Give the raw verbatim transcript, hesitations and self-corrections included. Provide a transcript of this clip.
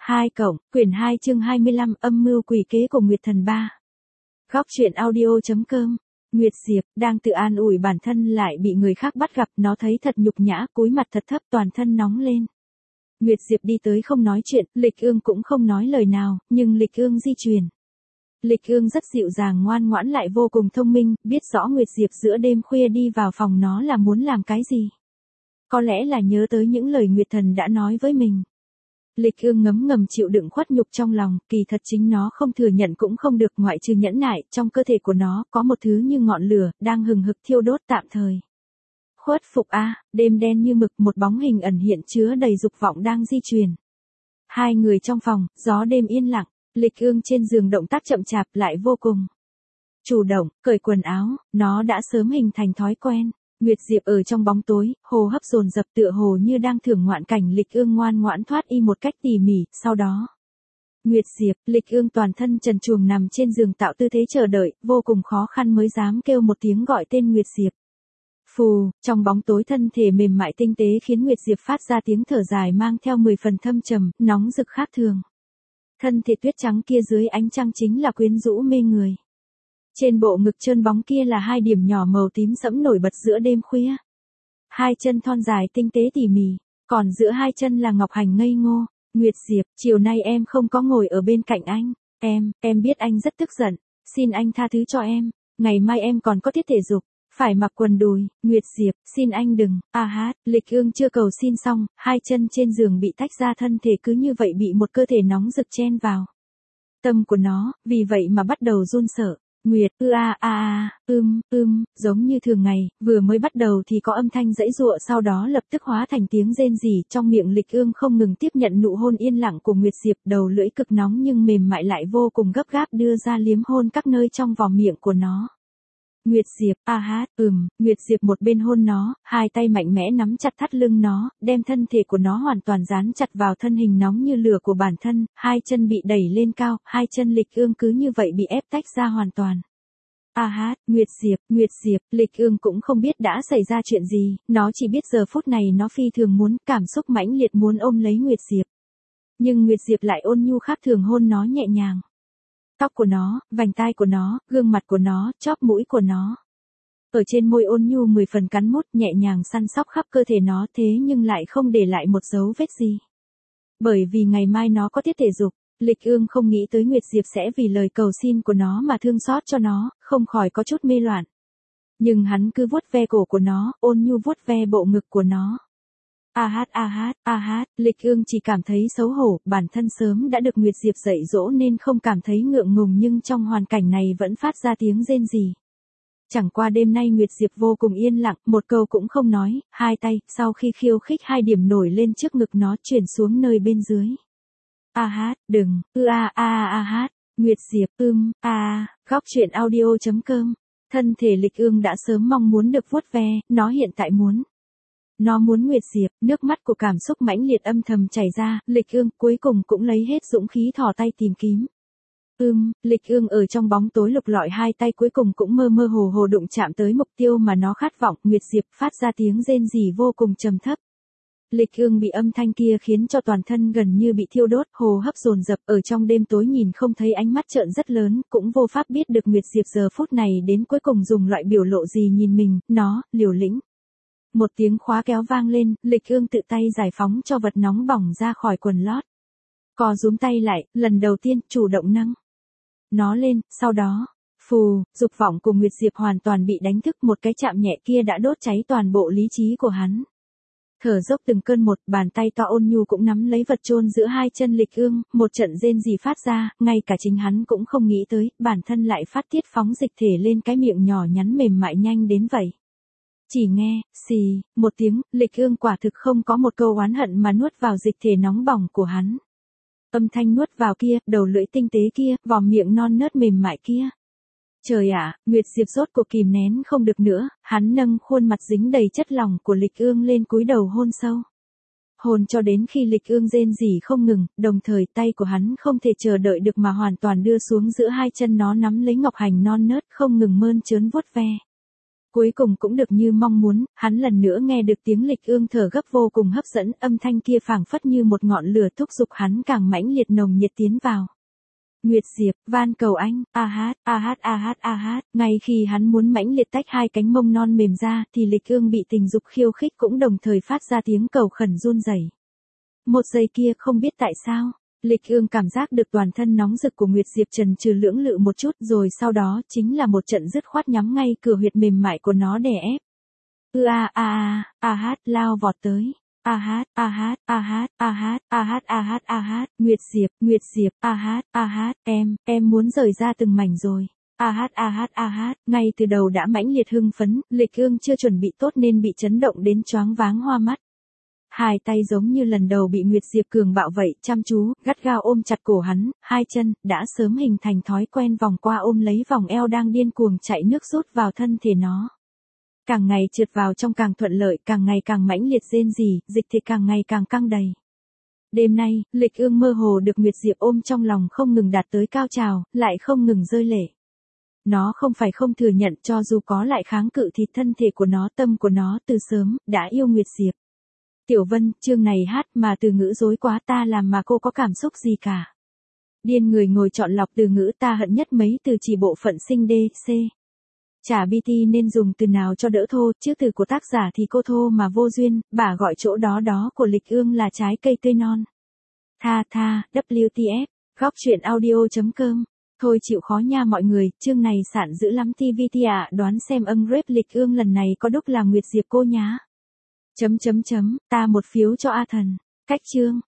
hai cộng, quyển hai chương hai mươi lăm, âm mưu quỷ kế của Nguyệt Thần ba. Góc truyện audio.com. Nguyệt Diệp, đang tự an ủi bản thân lại bị người khác bắt gặp, nó thấy thật nhục nhã, cúi mặt thật thấp, toàn thân nóng lên. Nguyệt Diệp đi tới không nói chuyện, Lịch Ương cũng không nói lời nào, nhưng Lịch Ương di chuyển. Lịch Ương rất dịu dàng ngoan ngoãn lại vô cùng thông minh, biết rõ Nguyệt Diệp giữa đêm khuya đi vào phòng nó là muốn làm cái gì. Có lẽ là nhớ tới những lời Nguyệt Thần đã nói với mình. Lịch Ương ngấm ngầm chịu đựng khuất nhục trong lòng, kỳ thật chính nó không thừa nhận cũng không được, ngoại trừ nhẫn nại, trong cơ thể của nó có một thứ như ngọn lửa, đang hừng hực thiêu đốt tạm thời. Khuất phục a, đêm đen như mực, một bóng hình ẩn hiện chứa đầy dục vọng đang di chuyển. Hai người trong phòng, gió đêm yên lặng, Lịch Ương trên giường động tác chậm chạp lại vô cùng chủ động, cởi quần áo, nó đã sớm hình thành thói quen. Nguyệt Diệp ở trong bóng tối, hô hấp dồn dập tựa hồ như đang thưởng ngoạn cảnh. Lịch Ương ngoan ngoãn thoát y một cách tỉ mỉ, sau đó. Nguyệt Diệp, Lịch Ương toàn thân trần truồng nằm trên giường tạo tư thế chờ đợi, vô cùng khó khăn mới dám kêu một tiếng gọi tên Nguyệt Diệp. Phù, trong bóng tối thân thể mềm mại tinh tế khiến Nguyệt Diệp phát ra tiếng thở dài mang theo mười phần thâm trầm, nóng rực khác thường. Thân thể tuyết trắng kia dưới ánh trăng chính là quyến rũ mê người. Trên bộ ngực trơn bóng kia là hai điểm nhỏ màu tím sẫm nổi bật giữa đêm khuya. Hai chân thon dài tinh tế tỉ mỉ, còn giữa hai chân là ngọc hành ngây ngô. Nguyệt Diệp, chiều nay em không có ngồi ở bên cạnh anh. Em, em biết anh rất tức giận. Xin anh tha thứ cho em. Ngày mai em còn có tiết thể dục, phải mặc quần đùi. Nguyệt Diệp, xin anh đừng. A hát, Lịch Ương chưa cầu xin xong, hai chân trên giường bị tách ra, thân thể cứ như vậy bị một cơ thể nóng rực chen vào. Tâm của nó, vì vậy mà bắt đầu run sợ. Nguyệt, ư a a a, ưm, ưm, giống như thường ngày, vừa mới bắt đầu thì có âm thanh giãy giụa, sau đó lập tức hóa thành tiếng rên rỉ, trong miệng Lịch Ương không ngừng tiếp nhận nụ hôn yên lặng của Nguyệt Diệp, đầu lưỡi cực nóng nhưng mềm mại lại vô cùng gấp gáp đưa ra liếm hôn các nơi trong vòng miệng của nó. Nguyệt Diệp, a hát, ừm, Nguyệt Diệp một bên hôn nó, hai tay mạnh mẽ nắm chặt thắt lưng nó, đem thân thể của nó hoàn toàn dán chặt vào thân hình nóng như lửa của bản thân, hai chân bị đẩy lên cao, hai chân Lịch Ương cứ như vậy bị ép tách ra hoàn toàn. A hát, Nguyệt Diệp, Nguyệt Diệp, Lịch Ương cũng không biết đã xảy ra chuyện gì, nó chỉ biết giờ phút này nó phi thường muốn, cảm xúc mãnh liệt muốn ôm lấy Nguyệt Diệp. Nhưng Nguyệt Diệp lại ôn nhu khác thường hôn nó nhẹ nhàng. Tóc của nó, vành tai của nó, gương mặt của nó, chóp mũi của nó. Ở trên môi ôn nhu mười phần cắn mút, nhẹ nhàng săn sóc khắp cơ thể nó, thế nhưng lại không để lại một dấu vết gì. Bởi vì ngày mai nó có tiết thể dục, Lịch Ương không nghĩ tới Nguyệt Diệp sẽ vì lời cầu xin của nó mà thương xót cho nó, không khỏi có chút mê loạn. Nhưng hắn cứ vuốt ve cổ của nó, ôn nhu vuốt ve bộ ngực của nó. A hát a hát, a hát, Lịch Ương chỉ cảm thấy xấu hổ, bản thân sớm đã được Nguyệt Diệp dạy dỗ nên không cảm thấy ngượng ngùng, nhưng trong hoàn cảnh này vẫn phát ra tiếng rên rỉ. Chẳng qua đêm nay Nguyệt Diệp vô cùng yên lặng, một câu cũng không nói, hai tay, sau khi khiêu khích hai điểm nổi lên trước ngực nó chuyển xuống nơi bên dưới. A hát, đừng, ư a a a hát, Nguyệt Diệp, ưm, a, góc truyện audio.com. Thân thể Lịch Ương đã sớm mong muốn được vuốt ve, nó hiện tại muốn. Nó muốn Nguyệt Diệp, nước mắt của cảm xúc mãnh liệt âm thầm chảy ra, Lịch Ương cuối cùng cũng lấy hết dũng khí thò tay tìm kiếm. Ưm, Lịch Ương ở trong bóng tối lục lọi hai tay cuối cùng cũng mơ mơ hồ hồ đụng chạm tới mục tiêu mà nó khát vọng, Nguyệt Diệp phát ra tiếng rên rỉ vô cùng trầm thấp. Lịch Ương bị âm thanh kia khiến cho toàn thân gần như bị thiêu đốt, hô hấp dồn dập, ở trong đêm tối nhìn không thấy, ánh mắt trợn rất lớn, cũng vô pháp biết được Nguyệt Diệp giờ phút này đến cuối cùng dùng loại biểu lộ gì nhìn mình, nó, liều lĩnh. Một tiếng khóa kéo vang lên, Lịch Ương tự tay giải phóng cho vật nóng bỏng ra khỏi quần lót. Co rúm tay lại, lần đầu tiên, chủ động nâng nó lên, sau đó, phù, dục vọng của Nguyệt Diệp hoàn toàn bị đánh thức, một cái chạm nhẹ kia đã đốt cháy toàn bộ lý trí của hắn. Thở dốc từng cơn một, bàn tay to ôn nhu cũng nắm lấy vật chôn giữa hai chân Lịch Ương, một trận rên rỉ phát ra, ngay cả chính hắn cũng không nghĩ tới, bản thân lại phát tiết phóng dịch thể lên cái miệng nhỏ nhắn mềm mại nhanh đến vậy. Chỉ nghe, xì, một tiếng, Lịch Ương quả thực không có một câu oán hận mà nuốt vào dịch thể nóng bỏng của hắn. Âm thanh nuốt vào kia, đầu lưỡi tinh tế kia, vòm miệng non nớt mềm mại kia. Trời ạ, Nguyệt Diệp rốt cuộc kìm nén không được nữa, hắn nâng khuôn mặt dính đầy chất lỏng của Lịch Ương lên cúi đầu hôn sâu. Hôn cho đến khi Lịch Ương rên rỉ không ngừng, đồng thời tay của hắn không thể chờ đợi được mà hoàn toàn đưa xuống giữa hai chân nó, nắm lấy ngọc hành non nớt không ngừng mơn trớn vuốt ve. Cuối cùng cũng được như mong muốn, hắn lần nữa nghe được tiếng Lịch Ương thở gấp vô cùng hấp dẫn, âm thanh kia phảng phất như một ngọn lửa thúc giục hắn càng mãnh liệt nồng nhiệt tiến vào. Nguyệt Diệp, van cầu anh, a hát, a hát a hát a hát, ngay khi hắn muốn mãnh liệt tách hai cánh mông non mềm ra, thì Lịch Ương bị tình dục khiêu khích cũng đồng thời phát ra tiếng cầu khẩn run rẩy. Một giây kia không biết tại sao, Lịch Ương cảm giác được toàn thân nóng rực của Nguyệt Diệp trần trừ lưỡng lự một chút, rồi sau đó chính là một trận dứt khoát nhắm ngay cửa huyệt mềm mại của nó đè ép. Ư a a a, a hát lao vọt tới. A hát, a hát, a hát, a hát, a hát, a hát, a hát, Nguyệt Diệp, Nguyệt Diệp, a hát, a hát, em, em muốn rời ra từng mảnh rồi. A hát, a hát, a hát, ngay từ đầu đã mãnh liệt hưng phấn, Lịch Ương chưa chuẩn bị tốt nên bị chấn động đến choáng váng hoa mắt. Hai tay giống như lần đầu bị Nguyệt Diệp cường bạo vậy, chăm chú, gắt gao ôm chặt cổ hắn, hai chân, đã sớm hình thành thói quen vòng qua ôm lấy vòng eo đang điên cuồng chạy nước rút vào thân thể nó. Càng ngày trượt vào trong càng thuận lợi, càng ngày càng mãnh liệt rên rỉ, dịch thể càng ngày càng căng đầy. Đêm nay, Lịch Ương mơ hồ được Nguyệt Diệp ôm trong lòng không ngừng đạt tới cao trào, lại không ngừng rơi lệ. Nó không phải không thừa nhận, cho dù có lại kháng cự thì thân thể của nó, tâm của nó từ sớm đã yêu Nguyệt Diệp. Tiểu Vân, chương này hát mà từ ngữ dối quá, ta làm mà cô có cảm xúc gì cả. Điên người ngồi chọn lọc từ ngữ, ta hận nhất mấy từ chỉ bộ phận sinh D, C. Chả bê tê nên dùng từ nào cho đỡ thô, chứ từ của tác giả thì cô thô mà vô duyên, bà gọi chỗ đó đó của Lịch Ương là trái cây tươi non. Tha tha, W T F, góc truyện audio chấm com. Thôi chịu khó nha mọi người, chương này sạn dữ lắm ti vi ti ạ, đoán xem âm rap Lịch Ương lần này có đúc là Nguyệt Diệp cô nhá. Chấm chấm chấm, ta một phiếu cho A Thần. Cách chương.